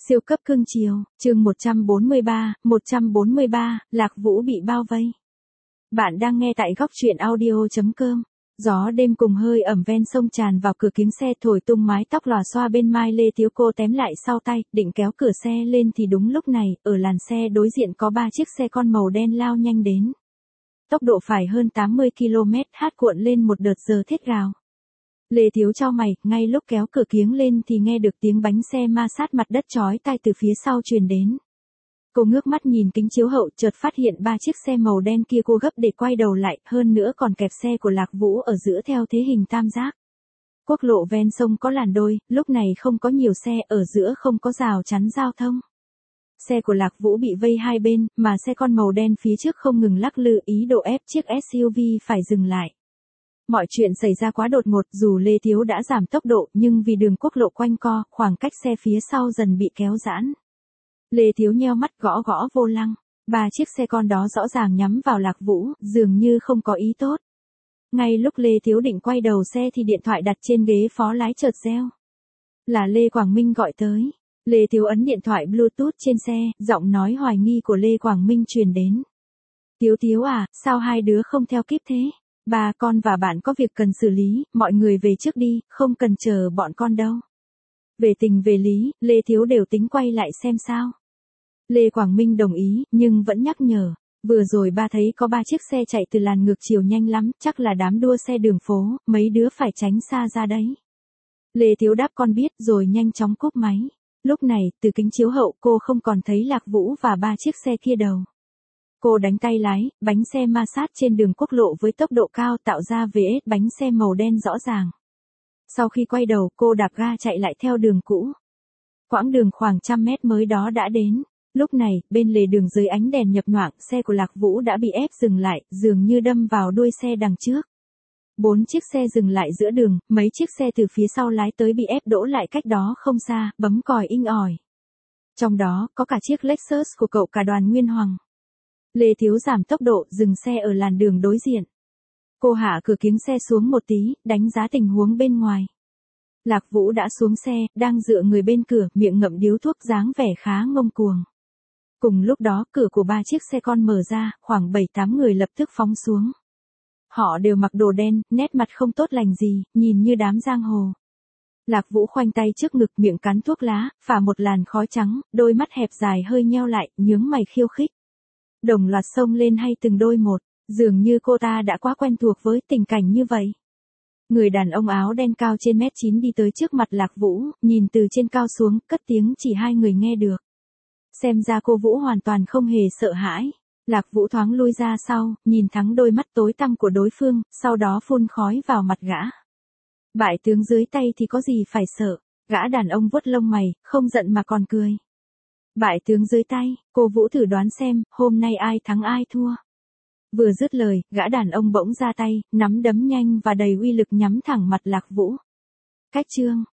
Siêu cấp cương chiều, chương 143, Lạc Vũ bị bao vây. Bạn đang nghe tại góc truyện audio.com. Gió đêm cùng hơi ẩm ven sông tràn vào cửa kính xe thổi tung mái tóc lòa xoa bên mai Lê Thiếu. Cô tém lại sau tay, định kéo cửa xe lên thì đúng lúc này, ở làn xe đối diện có 3 chiếc xe con màu đen lao nhanh đến. Tốc độ phải hơn 80 km/h cuộn lên một đợt giờ thét gào. Lê Thiếu chau mày, ngay lúc kéo cửa kiếng lên thì nghe được tiếng bánh xe ma sát mặt đất chói tai từ phía sau truyền đến. Cô ngước mắt nhìn kính chiếu hậu, chợt phát hiện 3 chiếc xe màu đen kia. Cô gấp để quay đầu lại, hơn nữa còn kẹp xe của Lạc Vũ ở giữa theo thế hình tam giác. Quốc lộ ven sông có làn đôi, lúc này không có nhiều xe, ở giữa không có rào chắn giao thông. Xe của Lạc Vũ bị vây hai bên, mà xe con màu đen phía trước không ngừng lắc lư, ý đồ ép chiếc SUV phải dừng lại. Mọi chuyện xảy ra quá đột ngột, dù Lê Thiếu đã giảm tốc độ nhưng vì đường quốc lộ quanh co, khoảng cách xe phía sau dần bị kéo giãn. Lê Thiếu nheo mắt gõ gõ vô lăng, 3 chiếc xe con đó rõ ràng nhắm vào Lạc Vũ, dường như không có ý tốt. Ngay lúc Lê Thiếu định quay đầu xe thì điện thoại đặt trên ghế phó lái chợt reo. Là Lê Quảng Minh gọi tới. Lê Thiếu ấn điện thoại Bluetooth trên xe, giọng nói hoài nghi của Lê Quảng Minh truyền đến. Thiếu à, sao hai đứa không theo kíp thế? Ba con và bạn có việc cần xử lý, mọi người về trước đi, không cần chờ bọn con đâu. Về tình về lý, Lê Thiếu đều tính quay lại xem sao. Lê Quảng Minh đồng ý, nhưng vẫn nhắc nhở. Vừa rồi ba thấy có 3 chiếc xe chạy từ làn ngược chiều nhanh lắm, chắc là đám đua xe đường phố, mấy đứa phải tránh xa ra đấy. Lê Thiếu đáp con biết rồi nhanh chóng cúp máy. Lúc này, từ kính chiếu hậu cô không còn thấy Lạc Vũ và 3 chiếc xe kia đâu. Cô đánh tay lái, bánh xe ma sát trên đường quốc lộ với tốc độ cao tạo ra vết bánh xe màu đen rõ ràng. Sau khi quay đầu, cô đạp ga chạy lại theo đường cũ. Quãng đường khoảng 100 mét mới đó đã đến. Lúc này, bên lề đường dưới ánh đèn nhập nhoạng, xe của Lạc Vũ đã bị ép dừng lại, dường như đâm vào đuôi xe đằng trước. 4 chiếc xe dừng lại giữa đường, mấy chiếc xe từ phía sau lái tới bị ép đỗ lại cách đó không xa, bấm còi inh ỏi. Trong đó, có cả chiếc Lexus của cậu cả Đoàn Nguyên Hoàng. Lê Thiếu giảm tốc độ, dừng xe ở làn đường đối diện. Cô hạ cửa kiếng xe xuống một tí, đánh giá tình huống bên ngoài. Lạc Vũ đã xuống xe, đang dựa người bên cửa, miệng ngậm điếu thuốc dáng vẻ khá ngông cuồng. Cùng lúc đó, cửa của 3 chiếc xe con mở ra, khoảng 7-8 người lập tức phóng xuống. Họ đều mặc đồ đen, nét mặt không tốt lành gì, nhìn như đám giang hồ. Lạc Vũ khoanh tay trước ngực, miệng cắn thuốc lá, phả một làn khói trắng, đôi mắt hẹp dài hơi nheo lại, nhướng mày khiêu khích. Đồng loạt xông lên hay từng đôi một, dường như cô ta đã quá quen thuộc với tình cảnh như vậy. Người đàn ông áo đen cao trên 1m9 đi tới trước mặt Lạc Vũ, nhìn từ trên cao xuống, cất tiếng chỉ hai người nghe được. Xem ra cô Vũ hoàn toàn không hề sợ hãi. Lạc Vũ thoáng lui ra sau, nhìn thẳng đôi mắt tối tăm của đối phương, sau đó phun khói vào mặt gã. Bại tướng dưới tay thì có gì phải sợ, gã đàn ông vuốt lông mày, không giận mà còn cười. Bại tướng dưới tay, cô Vũ thử đoán xem, hôm nay ai thắng ai thua. Vừa dứt lời, gã đàn ông bỗng ra tay, nắm đấm nhanh và đầy uy lực nhắm thẳng mặt Lạc Vũ. Cách chương